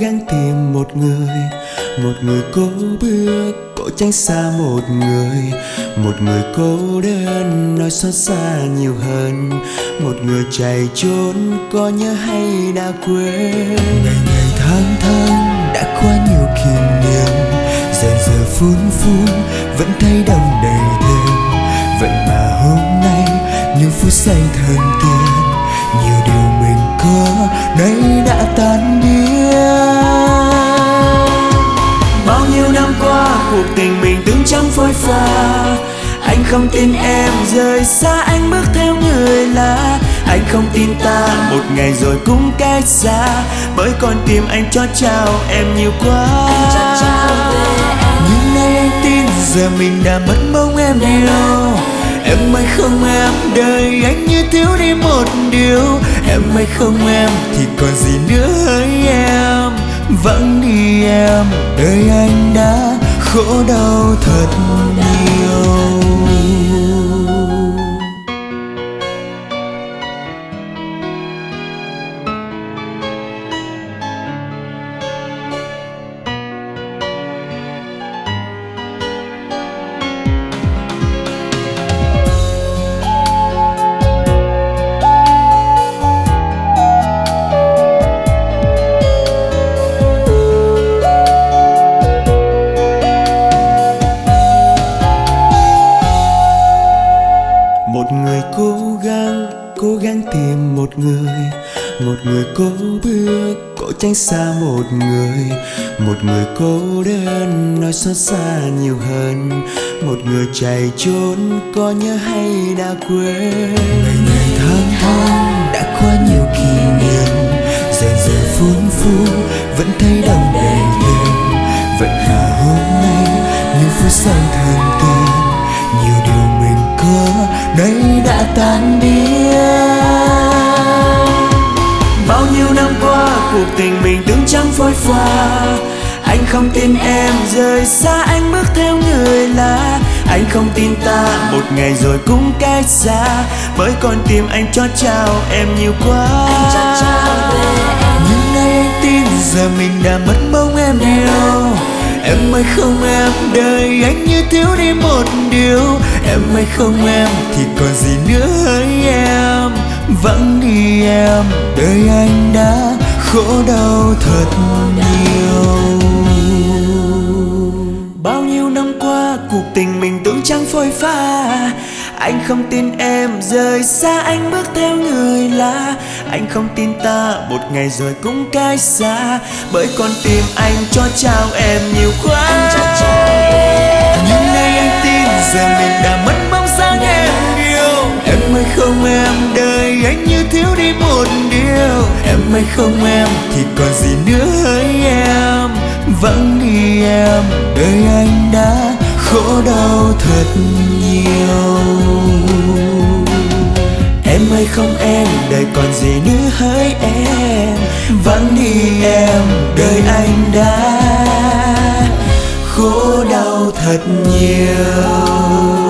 gắng tìm một người cố bước, cố tránh xa một người cô đơn nói xót xa nhiều hơn, một người chạy trốn có nhớ hay đã quên. Ngày ngày tháng tháng đã qua nhiều kỷ niệm, dần giờ phút phút vẫn thấy đông đầy thêm. Vậy mà hôm nay những phút giây thần tiên, nhiều điều mình có nay đã tan biến. Bao nhiêu năm qua cuộc tình mình tưởng chẳng phôi pha, anh không tin em rời xa anh bước theo người lạ. Anh không tin ta một ngày rồi cũng cách xa, bởi con tim anh cho trao em nhiều quá. Nhưng nay anh tin giờ mình đã mất bóng em yêu. Em ơi không em, đời anh như thiếu đi một điều. Em ơi không em, thì còn gì nữa hỡi em. Vắng đi em, đời anh đã khổ đau thật nhiều. Một người cố gắng tìm một người cố bước, cố tránh xa một người cô đơn nói xót xa nhiều hơn, một người chạy trốn có nhớ hay đã quên. Ngày ngày tháng tháng đã qua nhiều kỷ niệm, dần giờ phút phút vẫn thấy đông đầy thêm. Vậy mà hôm nay những phút giây thần tiên, nhiều điều mình có nay đã tan biến. Bao nhiêu năm qua cuộc tình mình tưởng chẳng phôi pha, anh không tin em rời xa anh bước theo người lạ. Anh không tin ta một ngày rồi cũng cách xa, bởi con tim anh cho trao em nhiều quá. Nhưng nay anh tin giờ mình đã mất bóng em yêu. Em ơi không em, đời anh như thiếu đi một điều. Em ơi không em, thì còn gì nữa hỡi em. Vắng đi em, đời anh đã khổ đau thật nhiều. Bao nhiêu năm qua cuộc tình mình tưởng chẳng phôi pha, anh không tin em rời xa anh bước theo người lạ. Anh không tin ta một ngày rồi cũng cách xa, bởi con tim anh cho trao em nhiều quá. Nhưng nay anh tin giờ mình đã mất bóng dáng em yêu. Em ơi không em, đời anh như thiếu đi một điều. Em ơi không em, thì còn gì nữa hỡi em. Vắng đi em, đời anh đã khổ đau thật nhiều. Em ơi không em, đời còn gì nữa hỡi em. Vắng đi em, đời anh đã khổ đau thật nhiều.